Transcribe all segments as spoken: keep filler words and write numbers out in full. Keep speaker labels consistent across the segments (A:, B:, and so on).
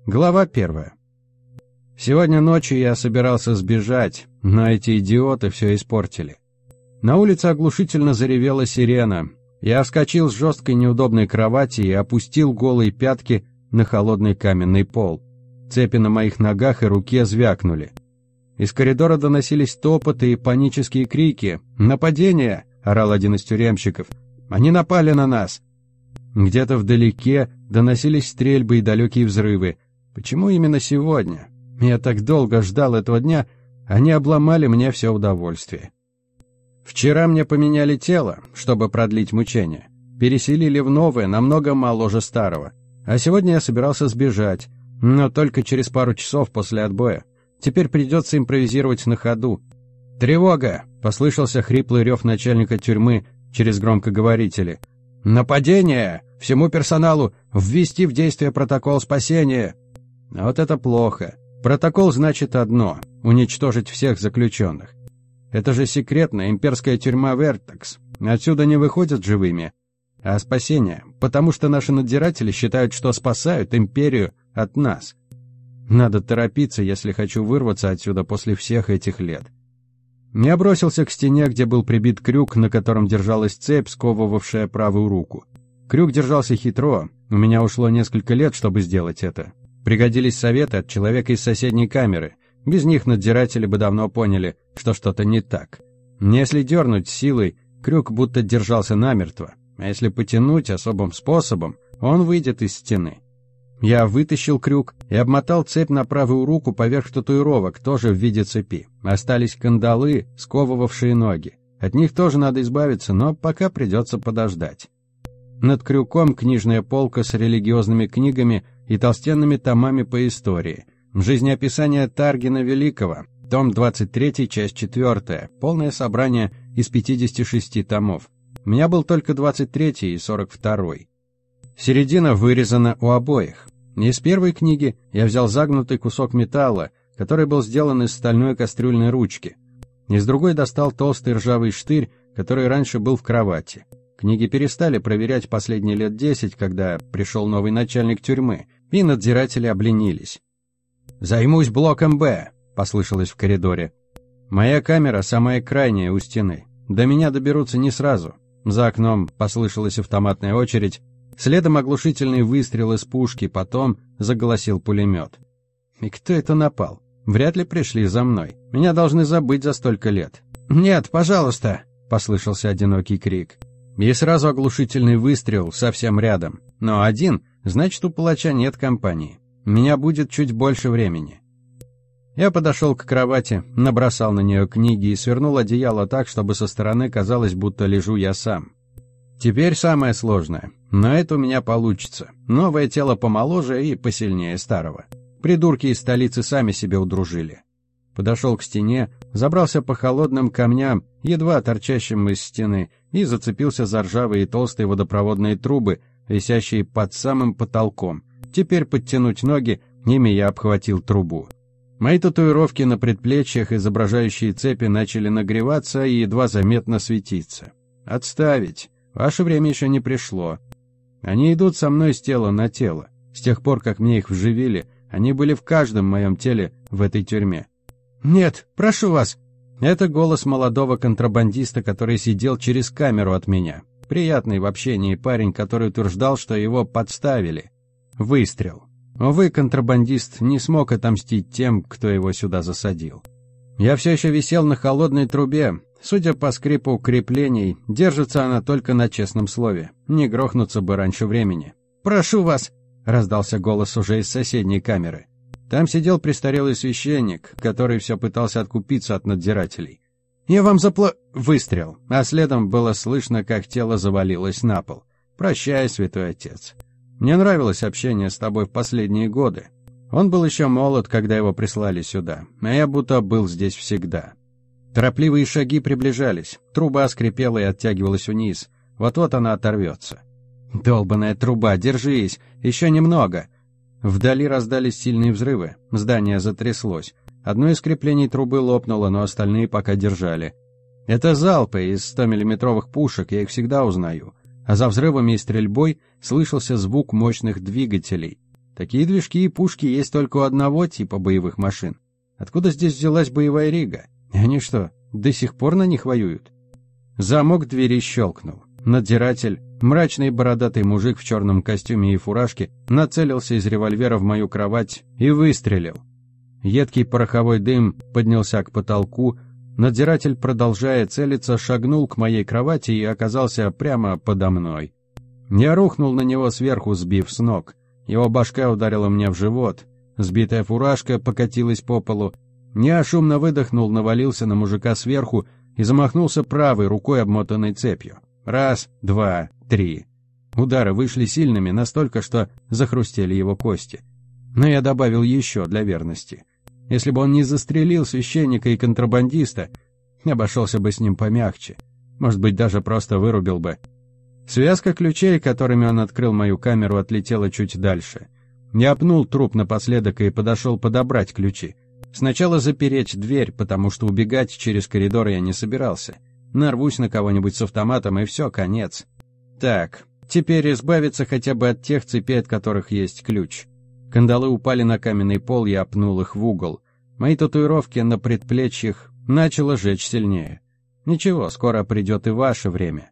A: Глава первая. Сегодня ночью я собирался сбежать, но эти идиоты все испортили. На улице оглушительно заревела сирена. Я вскочил с жесткой неудобной кровати и опустил голые пятки на холодный каменный пол. Цепи на моих ногах и руке звякнули. Из коридора доносились топоты и панические крики. «Нападение!» — орал один из тюремщиков. «Они напали на нас!» Где-то вдалеке доносились стрельбы и далекие взрывы. Почему именно сегодня? Я так долго ждал этого дня, они обломали мне все удовольствие. Вчера мне поменяли тело, чтобы продлить мучения. Переселили в новое, намного моложе старого. А сегодня я собирался сбежать, но только через пару часов после отбоя. Теперь придется импровизировать на ходу. «Тревога!» — послышался хриплый рев начальника тюрьмы через громкоговорители. «Нападение! Всему персоналу ввести в действие протокол спасения!» А вот это плохо. Протокол значит одно — уничтожить всех заключенных. Это же секретная имперская тюрьма Вертекс. Отсюда не выходят живыми. А спасение, потому что наши надзиратели считают, что спасают империю от нас. Надо торопиться, если хочу вырваться отсюда после всех этих лет. Я бросился к стене, где был прибит крюк, на котором держалась цепь, сковывавшая правую руку. Крюк держался хитро, у меня ушло несколько лет, чтобы сделать это. Пригодились советы от человека из соседней камеры. Без них надзиратели бы давно поняли, что что-то не так. Если дернуть силой, крюк будто держался намертво, а если потянуть особым способом, он выйдет из стены. Я вытащил крюк и обмотал цепь на правую руку поверх татуировок, тоже в виде цепи. Остались кандалы, сковывавшие ноги. От них тоже надо избавиться, но пока придется подождать. Над крюком книжная полка с религиозными книгами и толстенными томами по истории. Жизнеописание Таргина Великого, том двадцать три, часть четвёртая, полное собрание из пятидесяти шести томов. У меня был только двадцать третий и сорок второй. Середина вырезана у обоих. Из первой книги я взял загнутый кусок металла, который был сделан из стальной кастрюльной ручки. Из другой достал толстый ржавый штырь, который раньше был в кровати. Книги перестали проверять последние лет десять, когда пришел новый начальник тюрьмы, и надзиратели обленились. «Займусь блоком Б», — послышалось в коридоре. Моя камера самая крайняя у стены. До меня доберутся не сразу. За окном послышалась автоматная очередь, следом оглушительный выстрел из пушки, потом заголосил пулемет. И кто это напал? Вряд ли пришли за мной. Меня должны забыть за столько лет. «Нет, пожалуйста», — послышался одинокий крик. И сразу оглушительный выстрел совсем рядом. Но один, значит, у палача нет компании. У меня будет чуть больше времени. Я подошел к кровати, набросал на нее книги и свернул одеяло так, чтобы со стороны казалось, будто лежу я сам. Теперь самое сложное. Но это у меня получится. Новое тело помоложе и посильнее старого. Придурки из столицы сами себе удружили. Подошел к стене, забрался по холодным камням, едва торчащим из стены, и зацепился за ржавые и толстые водопроводные трубы, висящие под самым потолком. Теперь подтянуть ноги, ими я обхватил трубу. Мои татуировки на предплечьях, изображающие цепи, начали нагреваться и едва заметно светиться. «Отставить! Ваше время еще не пришло. Они идут со мной с тела на тело. С тех пор, как мне их вживили, они были в каждом моем теле в этой тюрьме». «Нет, прошу вас!» Это голос молодого контрабандиста, который сидел через камеру от меня. Приятный в общении парень, который утверждал, что его подставили. Выстрел. Увы, контрабандист не смог отомстить тем, кто его сюда засадил. Я все еще висел на холодной трубе. Судя по скрипу креплений, держится она только на честном слове. Не грохнуться бы раньше времени. «Прошу вас!» — раздался голос уже из соседней камеры. Там сидел престарелый священник, который все пытался откупиться от надзирателей. «Я вам запла...» Выстрел, а следом было слышно, как тело завалилось на пол. «Прощай, святой отец. Мне нравилось общение с тобой в последние годы. Он был еще молод, когда его прислали сюда, а я будто был здесь всегда». Торопливые шаги приближались, труба скрипела и оттягивалась вниз. Вот-вот она оторвется. «Долбаная труба, держись! Еще немного!» Вдали раздались сильные взрывы, здание затряслось. Одно из креплений трубы лопнуло, но остальные пока держали. Это залпы из стомиллиметровых пушек, я их всегда узнаю. А за взрывами и стрельбой слышался звук мощных двигателей. Такие движки и пушки есть только у одного типа боевых машин. Откуда здесь взялась боевая рига? И они что, до сих пор на них воюют? Замок двери щелкнул. Надзиратель, мрачный бородатый мужик в черном костюме и фуражке, нацелился из револьвера в мою кровать и выстрелил. Едкий пороховой дым поднялся к потолку. Надзиратель, продолжая целиться, шагнул к моей кровати и оказался прямо подо мной. Я рухнул на него сверху, сбив с ног. Его башка ударила мне в живот. Сбитая фуражка покатилась по полу. Я шумно выдохнул, навалился на мужика сверху и замахнулся правой рукой, обмотанной цепью. Раз, два, три. Удары вышли сильными, настолько, что захрустели его кости. Но я добавил еще для верности. Если бы он не застрелил священника и контрабандиста, обошелся бы с ним помягче. Может быть, даже просто вырубил бы. Связка ключей, которыми он открыл мою камеру, отлетела чуть дальше. Я пнул труп напоследок и подошел подобрать ключи. Сначала запереть дверь, потому что убегать через коридор я не собирался. Нарвусь на кого-нибудь с автоматом, и все, конец. Так, теперь избавиться хотя бы от тех цепей, от которых есть ключ. Кандалы упали на каменный пол, я пнул их в угол. Мои татуировки на предплечьях начало жечь сильнее. Ничего, скоро придет и ваше время.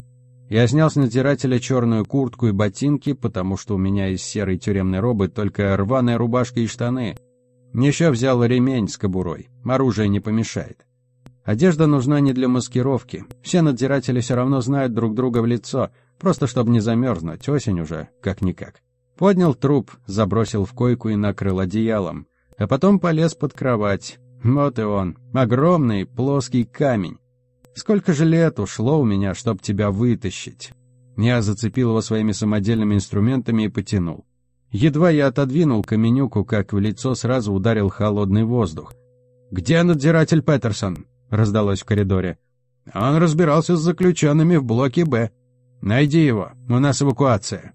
A: Я снял с надзирателя черную куртку и ботинки, потому что у меня из серой тюремной робы только рваная рубашка и штаны. Еще взял ремень с кобурой, оружие не помешает. Одежда нужна не для маскировки. Все надзиратели все равно знают друг друга в лицо, просто чтобы не замерзнуть, осень уже, как-никак. Поднял труп, забросил в койку и накрыл одеялом, а потом полез под кровать. Вот и он, огромный плоский камень. Сколько же лет ушло у меня, чтоб тебя вытащить? Я зацепил его своими самодельными инструментами и потянул. Едва я отодвинул каменюку, как в лицо сразу ударил холодный воздух. «Где надзиратель Петерсон?» — раздалось в коридоре. «Он разбирался с заключенными в блоке Б. Найди его, у нас эвакуация».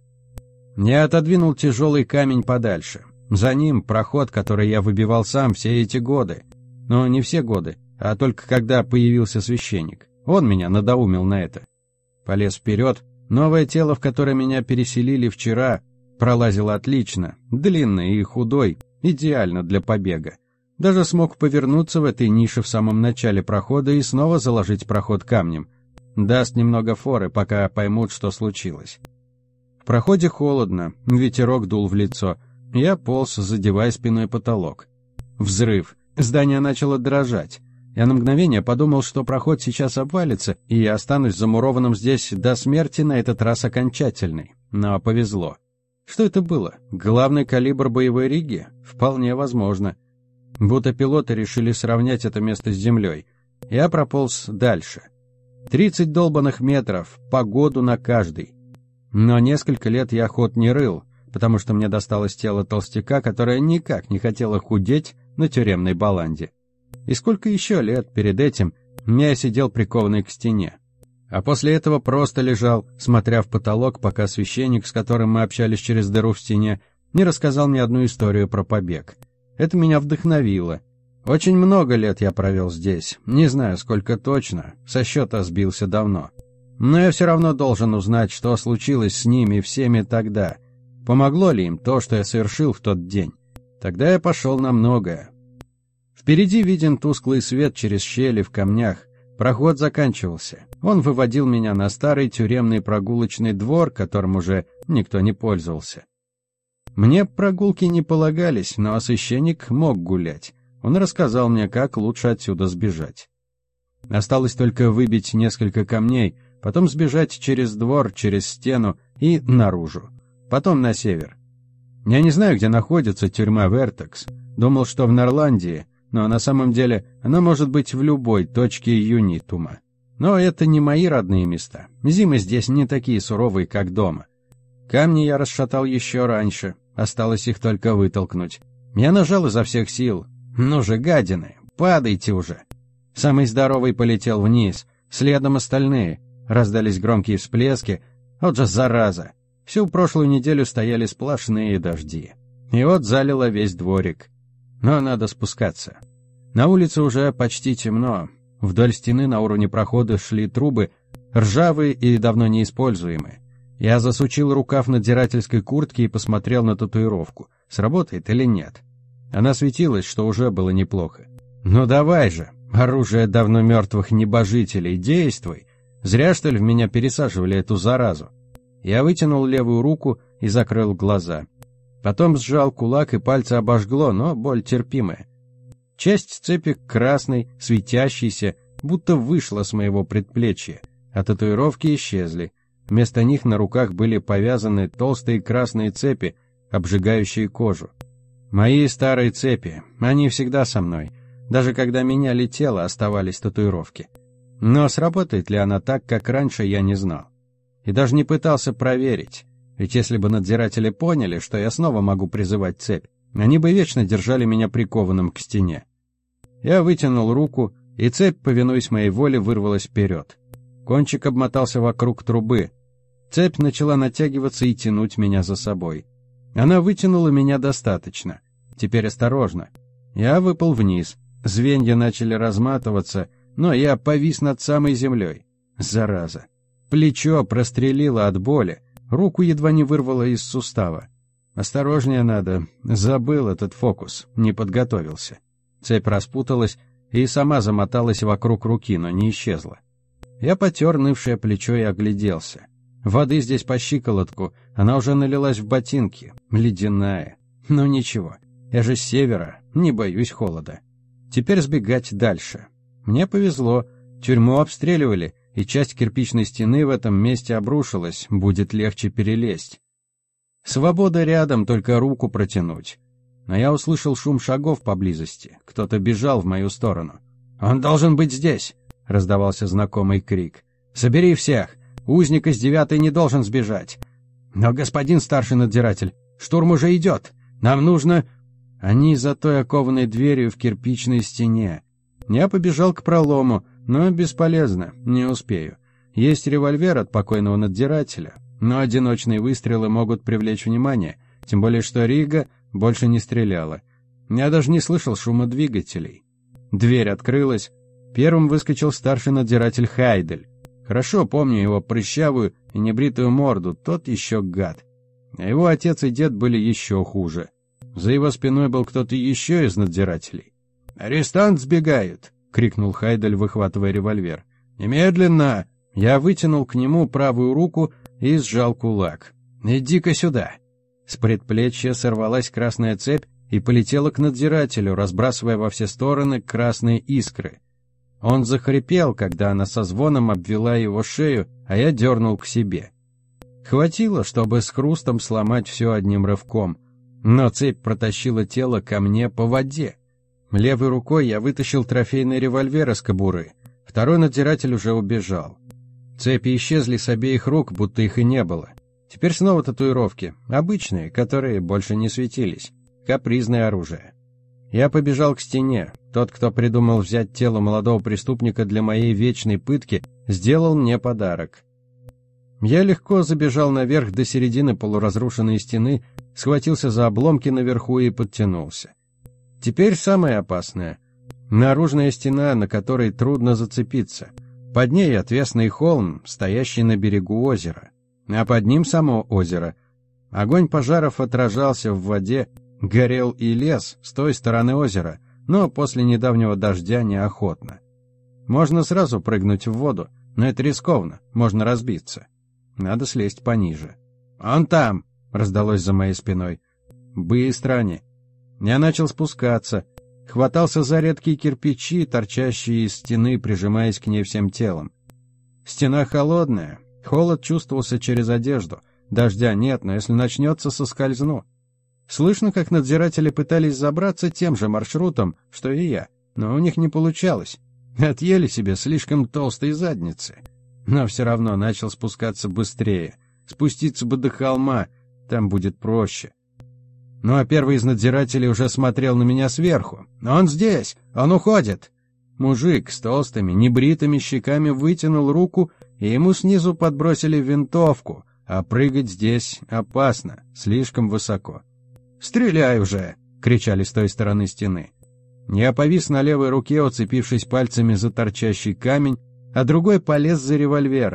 A: Я отодвинул тяжелый камень подальше. За ним проход, который я выбивал сам все эти годы. Но не все годы, а только когда появился священник. Он меня надоумил на это. Полез вперед. Новое тело, в которое меня переселили вчера, пролазило отлично, длинный и худой, идеально для побега. Даже смог повернуться в этой нише в самом начале прохода и снова заложить проход камнем. Даст немного форы, пока поймут, что случилось. В проходе холодно, ветерок дул в лицо. Я полз, задевая спиной потолок. Взрыв. Здание начало дрожать. Я на мгновение подумал, что проход сейчас обвалится, и я останусь замурованным здесь до смерти, на этот раз окончательный. Но повезло. Что это было? Главный калибр боевой риги? Вполне возможно. Будто пилоты решили сравнять это место с землей. Я прополз дальше. Тридцать долбанных метров, по году на каждый. Но несколько лет я ход не рыл, потому что мне досталось тело толстяка, которое никак не хотело худеть на тюремной баланде. И сколько еще лет перед этим я сидел прикованный к стене. А после этого просто лежал, смотря в потолок, пока священник, с которым мы общались через дыру в стене, не рассказал мне одну историю про побег. Это меня вдохновило. Очень много лет я провел здесь, не знаю, сколько точно, со счета сбился давно. Но я все равно должен узнать, что случилось с ними всеми тогда. Помогло ли им то, что я совершил в тот день? Тогда я пошел на многое. Впереди виден тусклый свет через щели в камнях. Проход заканчивался. Он выводил меня на старый тюремный прогулочный двор, которым уже никто не пользовался. Мне прогулки не полагались, но священник мог гулять. Он рассказал мне, как лучше отсюда сбежать. Осталось только выбить несколько камней, потом сбежать через двор, через стену и наружу. Потом на север. Я не знаю, где находится тюрьма Вертекс. Думал, что в Норландии, но на самом деле она может быть в любой точке Юнитума. Но это не мои родные места. Зимы здесь не такие суровые, как дома. Камни я расшатал еще раньше, осталось их только вытолкнуть. Я нажал изо всех сил. Ну же, гадины, падайте уже. Самый здоровый полетел вниз, следом остальные. Раздались громкие всплески. Вот же зараза. Всю прошлую неделю стояли сплошные дожди. И вот залило весь дворик. Но надо спускаться. На улице уже почти темно. Вдоль стены на уровне прохода шли трубы, ржавые и давно неиспользуемые. Я засучил рукав надзирательской куртки и посмотрел на татуировку. Сработает или нет? Она светилась, что уже было неплохо. «Ну давай же, оружие давно мертвых небожителей, действуй! Зря, что ли, в меня пересаживали эту заразу?» Я вытянул левую руку и закрыл глаза. Потом сжал кулак, и пальцы обожгло, но боль терпимая. Часть цепи красной, светящейся, будто вышла с моего предплечья, а татуировки исчезли. Вместо них на руках были повязаны толстые красные цепи, обжигающие кожу. Мои старые цепи, они всегда со мной. Даже когда меня летело, оставались татуировки. Но сработает ли она так, как раньше, я не знал. И даже не пытался проверить. Ведь если бы надзиратели поняли, что я снова могу призывать цепь, они бы вечно держали меня прикованным к стене. Я вытянул руку, и цепь, повинуясь моей воле, вырвалась вперед. Кончик обмотался вокруг трубы. Цепь начала натягиваться и тянуть меня за собой. Она вытянула меня достаточно. Теперь осторожно. Я выпал вниз. Звенья начали разматываться, но я повис над самой землей. Зараза. Плечо прострелило от боли. Руку едва не вырвало из сустава. Осторожнее надо. Забыл этот фокус. Не подготовился. Цепь распуталась и сама замоталась вокруг руки, но не исчезла. Я потер нывшее плечо и огляделся. Воды здесь по щиколотку, она уже налилась в ботинки. Ледяная. Но ничего. Я же с севера, не боюсь холода. Теперь сбегать дальше. Мне повезло. Тюрьму обстреливали, и часть кирпичной стены в этом месте обрушилась, будет легче перелезть. Свобода рядом, только руку протянуть. Но я услышал шум шагов поблизости. Кто-то бежал в мою сторону. «Он должен быть здесь!» — раздавался знакомый крик. «Собери всех! Узник из девятой не должен сбежать!» «Но, господин старший надзиратель, штурм уже идет! Нам нужно...» Они за той окованной дверью в кирпичной стене. Я побежал к пролому, но бесполезно, не успею. Есть револьвер от покойного надзирателя, но одиночные выстрелы могут привлечь внимание, тем более что Рига больше не стреляла. Я даже не слышал шума двигателей. Дверь открылась. Первым выскочил старший надзиратель Хайдель. Хорошо помню его прыщавую и небритую морду, тот еще гад. А его отец и дед были еще хуже. За его спиной был кто-то еще из надзирателей. «Арестант сбегает!» — крикнул Хайдель, выхватывая револьвер. «Немедленно!» Я вытянул к нему правую руку и сжал кулак. «Иди-ка сюда!» С предплечья сорвалась красная цепь и полетела к надзирателю, разбрасывая во все стороны красные искры. Он захрипел, когда она со звоном обвела его шею, а я дернул к себе. Хватило, чтобы с хрустом сломать все одним рывком, но цепь протащила тело ко мне по воде. Левой рукой я вытащил трофейный револьвер из кобуры. Второй надзиратель уже убежал. Цепи исчезли с обеих рук, будто их и не было. Теперь снова татуировки, обычные, которые больше не светились. Капризное оружие. Я побежал к стене. Тот, кто придумал взять тело молодого преступника для моей вечной пытки, сделал мне подарок. Я легко забежал наверх до середины полуразрушенной стены, схватился за обломки наверху и подтянулся. Теперь самое опасное. Наружная стена, на которой трудно зацепиться. Под ней отвесный холм, стоящий на берегу озера. А под ним само озеро. Огонь пожаров отражался в воде, горел и лес с той стороны озера, но после недавнего дождя неохотно. Можно сразу прыгнуть в воду, но это рискованно, можно разбиться. Надо слезть пониже. «Он там!» — раздалось за моей спиной. «Быстро они!» Я начал спускаться, хватался за редкие кирпичи, торчащие из стены, прижимаясь к ней всем телом. Стена холодная, холод чувствовался через одежду. Дождя нет, но если начнется, соскользну. Слышно, как надзиратели пытались забраться тем же маршрутом, что и я, но у них не получалось. Отъели себе слишком толстые задницы. Но все равно начал спускаться быстрее. Спуститься бы до холма, там будет проще. Ну а первый из надзирателей уже смотрел на меня сверху. «Он здесь! Он уходит!» Мужик с толстыми, небритыми щеками вытянул руку, и ему снизу подбросили винтовку, а прыгать здесь опасно, слишком высоко. «Стреляй уже!» — кричали с той стороны стены. Я повис на левой руке, уцепившись пальцами за торчащий камень, а другой полез за револьвером.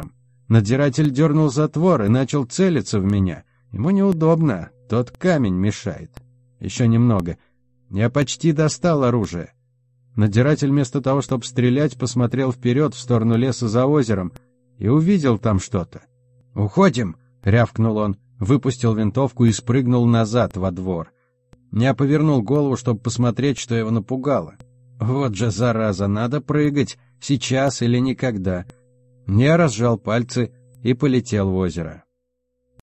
A: Надзиратель дернул затвор и начал целиться в меня. Ему неудобно, тот камень мешает. Еще немного. Я почти достал оружие. Надзиратель вместо того, чтобы стрелять, посмотрел вперед в сторону леса за озером и увидел там что-то. «Уходим!» — рявкнул он, выпустил винтовку и спрыгнул назад во двор. Я повернул голову, чтобы посмотреть, что его напугало. Вот же зараза, надо прыгать, сейчас или никогда. Я разжал пальцы и полетел в озеро.